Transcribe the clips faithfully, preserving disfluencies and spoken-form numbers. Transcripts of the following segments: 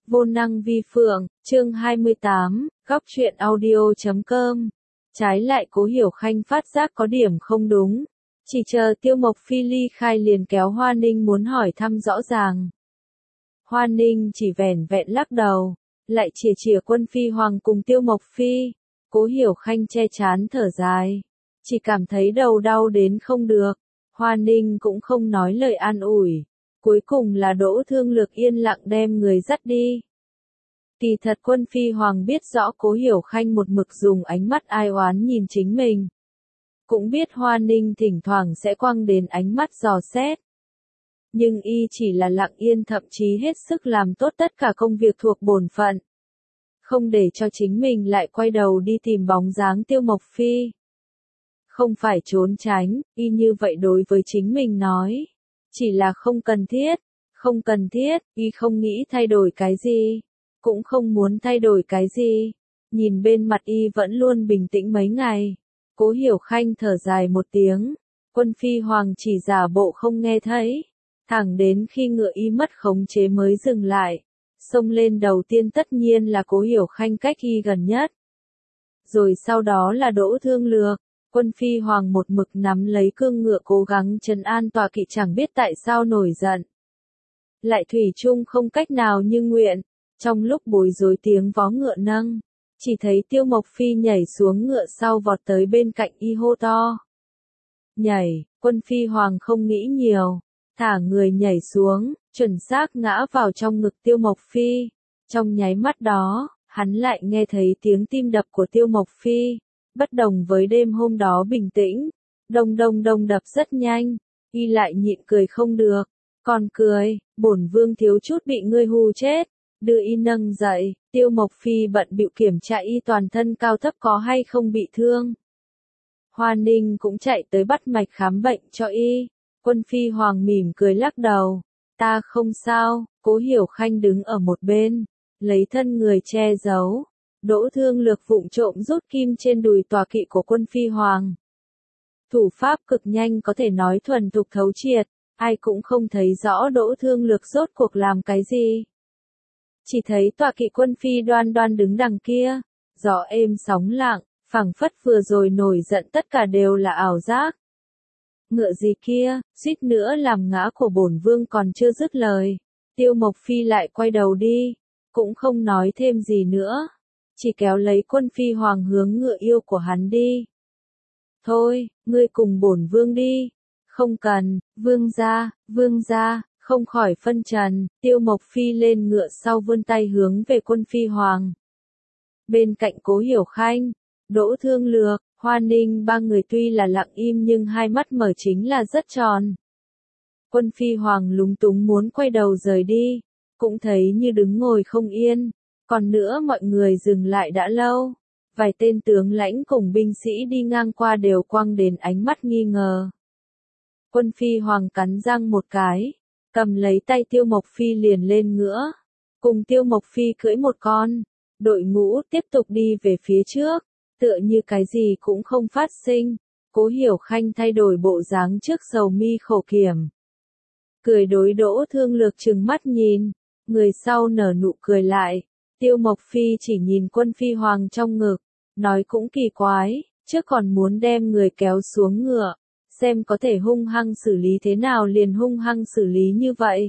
Vô năng vi phượng, chương hai mươi tám, góc truyện audio chấm com. Trái lại Cố Hiểu Khanh phát giác có điểm không đúng. Chỉ chờ Tiêu Mộc Phi ly khai liền kéo Hoa Ninh muốn hỏi thăm rõ ràng. Hoa Ninh chỉ vẻn vẹn lắc đầu, lại chìa chìa Quân Phi Hoàng cùng Tiêu Mộc Phi. Cố Hiểu Khanh che chán thở dài, chỉ cảm thấy đầu đau đến không được. Hoa Ninh cũng không nói lời an ủi. Cuối cùng là Đỗ Thương Lược yên lặng đem người dắt đi. Kỳ thật Quân Phi Hoàng biết rõ Cố Hiểu Khanh một mực dùng ánh mắt ai oán nhìn chính mình. Cũng biết Hoa Ninh thỉnh thoảng sẽ quăng đến ánh mắt dò xét. Nhưng y chỉ là lặng yên thậm chí hết sức làm tốt tất cả công việc thuộc bổn phận. Không để cho chính mình lại quay đầu đi tìm bóng dáng Tiêu Mộc Phi. Không phải trốn tránh, y như vậy đối với chính mình nói. Chỉ là không cần thiết, không cần thiết, y không nghĩ thay đổi cái gì, cũng không muốn thay đổi cái gì. Nhìn bên mặt y vẫn luôn bình tĩnh mấy ngày, Cố Hiểu Khanh thở dài một tiếng, Quân Phi Hoàng chỉ giả bộ không nghe thấy, thẳng đến khi ngựa y mất khống chế mới dừng lại. Xông lên đầu tiên tất nhiên là Cố Hiểu Khanh cách y gần nhất. Rồi sau đó là Đỗ Thương Lược. Quân Phi Hoàng một mực nắm lấy cương ngựa cố gắng trấn an tọa kỵ chẳng biết tại sao nổi giận. Lại thủy chung không cách nào như nguyện, trong lúc bối rối tiếng vó ngựa nâng, chỉ thấy Tiêu Mộc Phi nhảy xuống ngựa sau vọt tới bên cạnh y hô to. Nhảy, Quân Phi Hoàng không nghĩ nhiều, thả người nhảy xuống, chuẩn xác ngã vào trong ngực Tiêu Mộc Phi. Trong nháy mắt đó, hắn lại nghe thấy tiếng tim đập của Tiêu Mộc Phi. Bất đồng với đêm hôm đó bình tĩnh, đông đông đông đập rất nhanh, y lại nhịn cười không được, còn cười, bổn vương thiếu chút bị ngươi hù chết, đưa y nâng dậy. Tiêu Mộc Phi bận bịu kiểm tra y toàn thân cao thấp có hay không bị thương. Hoa Ninh cũng chạy tới bắt mạch khám bệnh cho y. Quân Phi Hoàng mỉm cười lắc đầu, ta không sao. Cố Hiểu Khanh đứng ở một bên, lấy thân người che giấu. Đỗ Thương Lược vụng trộm rút kim trên đùi tọa kỵ của Quân Phi Hoàng. Thủ pháp cực nhanh có thể nói thuần thục thấu triệt, ai cũng không thấy rõ Đỗ Thương Lược rốt cuộc làm cái gì. Chỉ thấy tọa kỵ Quân Phi đoan đoan đứng đằng kia, gió êm sóng lặng, phảng phất vừa rồi nổi giận tất cả đều là ảo giác. Ngựa gì kia, suýt nữa làm ngã của bổn vương còn chưa dứt lời. Tiêu Mộc Phi lại quay đầu đi, cũng không nói thêm gì nữa. Chỉ kéo lấy Quân Phi Hoàng hướng ngựa yêu của hắn đi. Thôi, ngươi cùng bổn vương đi. Không cần, vương gia, vương gia, không khỏi phân trần. Tiêu Mộc Phi lên ngựa sau vươn tay hướng về Quân Phi Hoàng. Bên cạnh Cố Hiểu Khanh, Đỗ Thương Lược, Hoa Ninh ba người tuy là lặng im nhưng hai mắt mở chính là rất tròn. Quân Phi Hoàng lúng túng muốn quay đầu rời đi, cũng thấy như đứng ngồi không yên. Còn nữa mọi người dừng lại đã lâu, vài tên tướng lãnh cùng binh sĩ đi ngang qua đều quăng đến ánh mắt nghi ngờ. Quân Phi Hoàng cắn răng một cái, cầm lấy tay Tiêu Mộc Phi liền lên ngựa, cùng Tiêu Mộc Phi cưỡi một con, đội ngũ tiếp tục đi về phía trước, tựa như cái gì cũng không phát sinh. Cố Hiểu Khanh thay đổi bộ dáng trước sầu mi khổ kiểm, cười đối Đỗ Thương Lược trừng mắt nhìn, người sau nở nụ cười lại. Tiêu Mộc Phi chỉ nhìn Quân Phi Hoàng trong ngực, nói cũng kỳ quái, trước còn muốn đem người kéo xuống ngựa, xem có thể hung hăng xử lý thế nào liền hung hăng xử lý như vậy.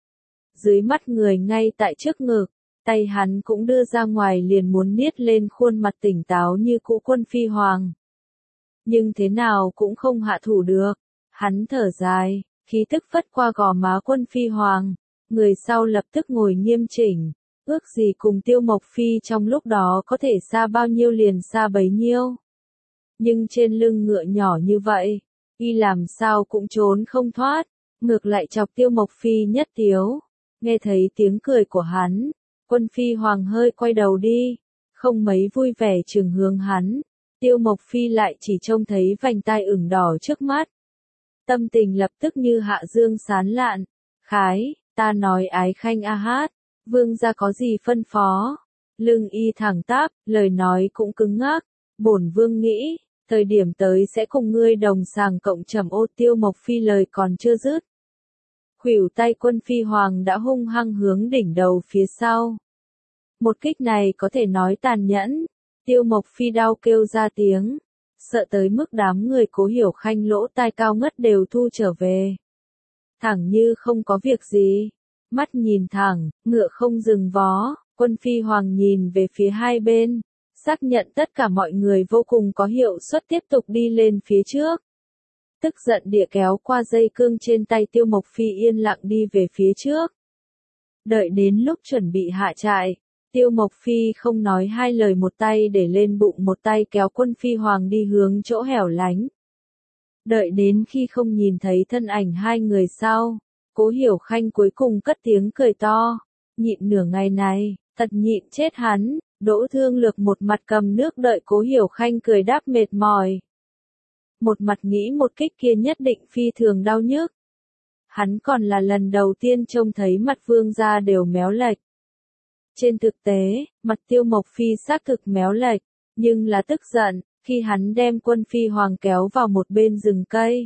Dưới mắt người ngay tại trước ngực, tay hắn cũng đưa ra ngoài liền muốn niết lên khuôn mặt tỉnh táo như cũ Quân Phi Hoàng. Nhưng thế nào cũng không hạ thủ được, hắn thở dài, khí tức phất qua gò má Quân Phi Hoàng, người sau lập tức ngồi nghiêm chỉnh. Ước gì cùng Tiêu Mộc Phi trong lúc đó có thể xa bao nhiêu liền xa bấy nhiêu. Nhưng trên lưng ngựa nhỏ như vậy, y làm sao cũng trốn không thoát, ngược lại chọc Tiêu Mộc Phi nhất tiếu. Nghe thấy tiếng cười của hắn, Quân Phi Hoàng hơi quay đầu đi, không mấy vui vẻ trừng hướng hắn. Tiêu Mộc Phi lại chỉ trông thấy vành tai ửng đỏ trước mắt. Tâm tình lập tức như hạ dương sán lạn. Khái, ta nói ái khanh a hát. Vương gia có gì phân phó? Lưng y thẳng tắp, lời nói cũng cứng ngắc. Bổn vương nghĩ, thời điểm tới sẽ cùng ngươi đồng sàng cộng trầm ô. Tiêu Mộc Phi lời còn chưa dứt, khuỷu tay Quân Phi Hoàng đã hung hăng hướng đỉnh đầu phía sau. Một kích này có thể nói tàn nhẫn, Tiêu Mộc Phi đau kêu ra tiếng, sợ tới mức đám người Cố Hiểu Khanh lỗ tai cao ngất đều thu trở về. Thẳng như không có việc gì, mắt nhìn thẳng, ngựa không dừng vó, Quân Phi Hoàng nhìn về phía hai bên, xác nhận tất cả mọi người vô cùng có hiệu suất tiếp tục đi lên phía trước. Tức giận địa kéo qua dây cương trên tay Tiêu Mộc Phi yên lặng đi về phía trước. Đợi đến lúc chuẩn bị hạ trại, Tiêu Mộc Phi không nói hai lời, một tay để lên bụng, một tay kéo Quân Phi Hoàng đi hướng chỗ hẻo lánh. Đợi đến khi không nhìn thấy thân ảnh hai người sau, Cố Hiểu Khanh cuối cùng cất tiếng cười to, nhịn nửa ngày này, thật nhịn chết hắn. Đỗ Thương Lược một mặt cầm nước đợi Cố Hiểu Khanh cười đáp mệt mỏi. Một mặt nghĩ một kích kia nhất định phi thường đau nhức. Hắn còn là lần đầu tiên trông thấy mặt Vương gia đều méo lệch. Trên thực tế, mặt Tiêu Mộc Phi xác thực méo lệch, nhưng là tức giận, khi hắn đem Quân Phi Hoàng kéo vào một bên rừng cây.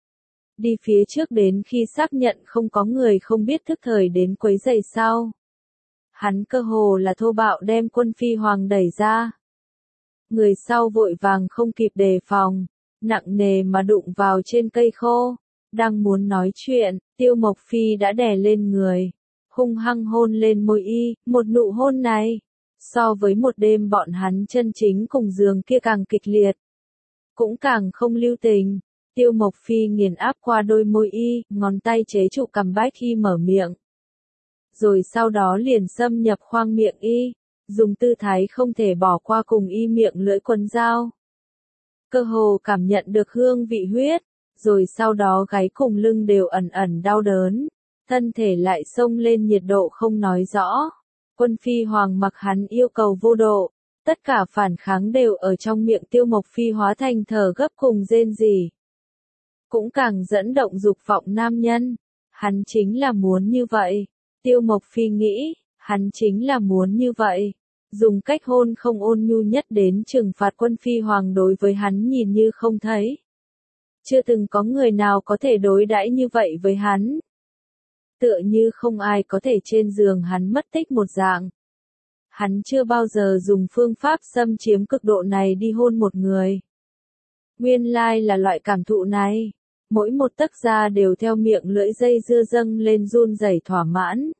Đi phía trước đến khi xác nhận không có người không biết thức thời đến quấy rầy sau. Hắn cơ hồ là thô bạo đem Quân Phi Hoàng đẩy ra. Người sau vội vàng không kịp đề phòng, nặng nề mà đụng vào trên cây khô. Đang muốn nói chuyện, Tiêu Mộc Phi đã đè lên người, hung hăng hôn lên môi y, một nụ hôn này, so với một đêm bọn hắn chân chính cùng giường kia càng kịch liệt, cũng càng không lưu tình. Tiêu Mộc Phi nghiền áp qua đôi môi y, ngón tay chế trụ cằm Bách Y mở miệng. Rồi sau đó liền xâm nhập khoang miệng y, dùng tư thái không thể bỏ qua cùng y miệng lưỡi quấn dao. Cơ hồ cảm nhận được hương vị huyết, rồi sau đó gáy cùng lưng đều ẩn ẩn đau đớn, thân thể lại xông lên nhiệt độ không nói rõ. Quân Phi Hoàng mặc hắn yêu cầu vô độ, tất cả phản kháng đều ở trong miệng Tiêu Mộc Phi hóa thành thở gấp cùng rên rỉ. Cũng càng dẫn động dục vọng nam nhân, hắn chính là muốn như vậy. Tiêu Mộc Phi nghĩ, hắn chính là muốn như vậy, dùng cách hôn không ôn nhu nhất đến trừng phạt Quân Phi Hoàng đối với hắn nhìn như không thấy. Chưa từng có người nào có thể đối đãi như vậy với hắn. Tựa như không ai có thể trên giường hắn mất tích một dạng. Hắn chưa bao giờ dùng phương pháp xâm chiếm cực độ này đi hôn một người. Nguyên lai là loại cảm thụ này. Mỗi một tấc da đều theo miệng lưỡi dây dưa dâng lên run rẩy thỏa mãn.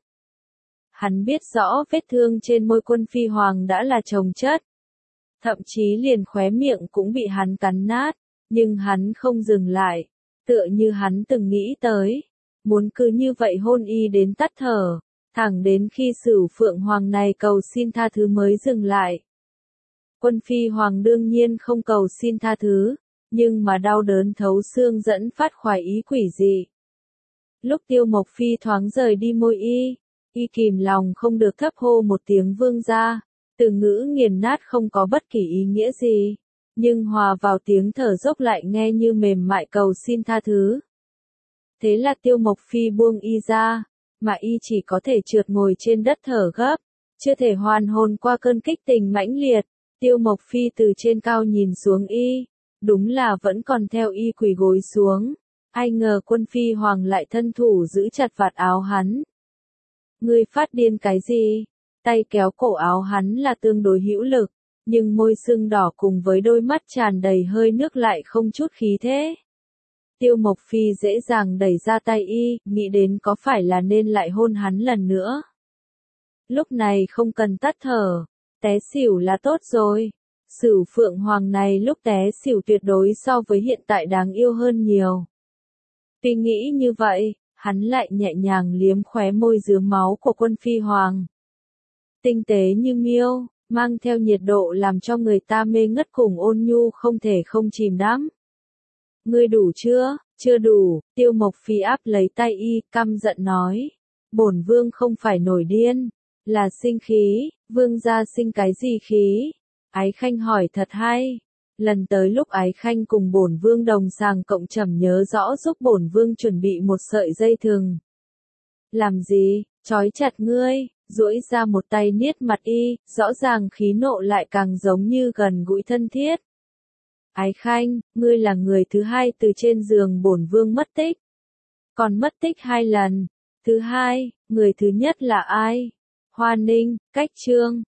Hắn biết rõ vết thương trên môi Quân Phi Hoàng đã là chồng chất. Thậm chí liền khóe miệng cũng bị hắn cắn nát, nhưng hắn không dừng lại, tựa như hắn từng nghĩ tới. Muốn cứ như vậy hôn y đến tắt thở, thẳng đến khi Sửu Phượng Hoàng này cầu xin tha thứ mới dừng lại. Quân Phi Hoàng đương nhiên không cầu xin tha thứ. Nhưng mà đau đớn thấu xương dẫn phát khoái ý quỷ dị. Lúc Tiêu Mộc Phi thoáng rời đi môi y, y kìm lòng không được thấp hô một tiếng vương gia, từ ngữ nghiền nát không có bất kỳ ý nghĩa gì, nhưng hòa vào tiếng thở dốc lại nghe như mềm mại cầu xin tha thứ. Thế là Tiêu Mộc Phi buông y ra, mà y chỉ có thể trượt ngồi trên đất thở gấp, chưa thể hoàn hồn qua cơn kích tình mãnh liệt. Tiêu Mộc Phi từ trên cao nhìn xuống y. Đúng là vẫn còn theo y quỳ gối xuống, ai ngờ Quân Phi Hoàng lại thân thủ giữ chặt vạt áo hắn. Ngươi phát điên cái gì? Tay kéo cổ áo hắn là tương đối hữu lực, nhưng môi sưng đỏ cùng với đôi mắt tràn đầy hơi nước lại không chút khí thế. Tiêu Mộc Phi dễ dàng đẩy ra tay y, nghĩ đến có phải là nên lại hôn hắn lần nữa. Lúc này không cần tắt thở, té xỉu là tốt rồi. Sửu Phượng Hoàng này lúc té xỉu tuyệt đối so với hiện tại đáng yêu hơn nhiều. Tuy nghĩ như vậy, hắn lại nhẹ nhàng liếm khóe môi dướng máu của Quân Phi Hoàng. Tinh tế như miêu, mang theo nhiệt độ làm cho người ta mê ngất cùng ôn nhu không thể không chìm đắm. Ngươi đủ chưa? Chưa đủ. Tiêu Mộc Phi áp lấy tay y, căm giận nói. Bổn vương không phải nổi điên, là sinh khí. Vương gia sinh cái gì khí? Ái Khanh hỏi thật hay. Lần tới lúc Ái Khanh cùng bổn vương đồng sàng cộng trầm nhớ rõ giúp bổn vương chuẩn bị một sợi dây thừng. Làm gì? Trói chặt ngươi, duỗi ra một tay niết mặt y, rõ ràng khí nộ lại càng giống như gần gũi thân thiết. Ái Khanh, ngươi là người thứ hai từ trên giường bổn vương mất tích. còn mất tích hai lần. Thứ hai, người thứ nhất là ai? Hoa Ninh, Cách Trương.